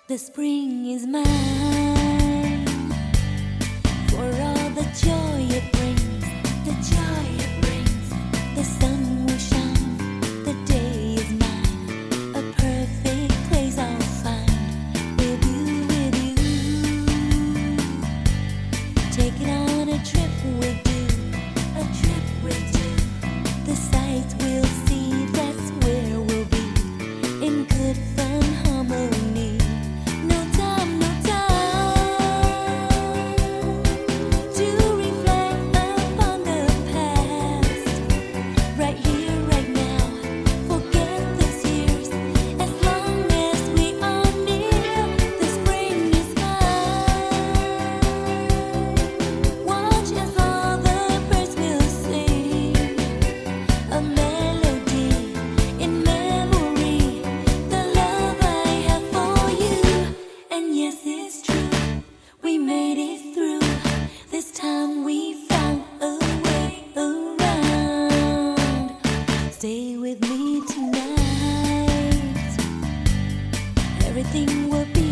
The spring is mine for all the joy it brings, the joy it brings. The sun will shine, the day is mine, a perfect place I'll find with you, with you. Take it on a trip with you, a trip with you. The sights we'll see, that's where we'll be, in good fun harmony. Stay with me tonight. Everything will be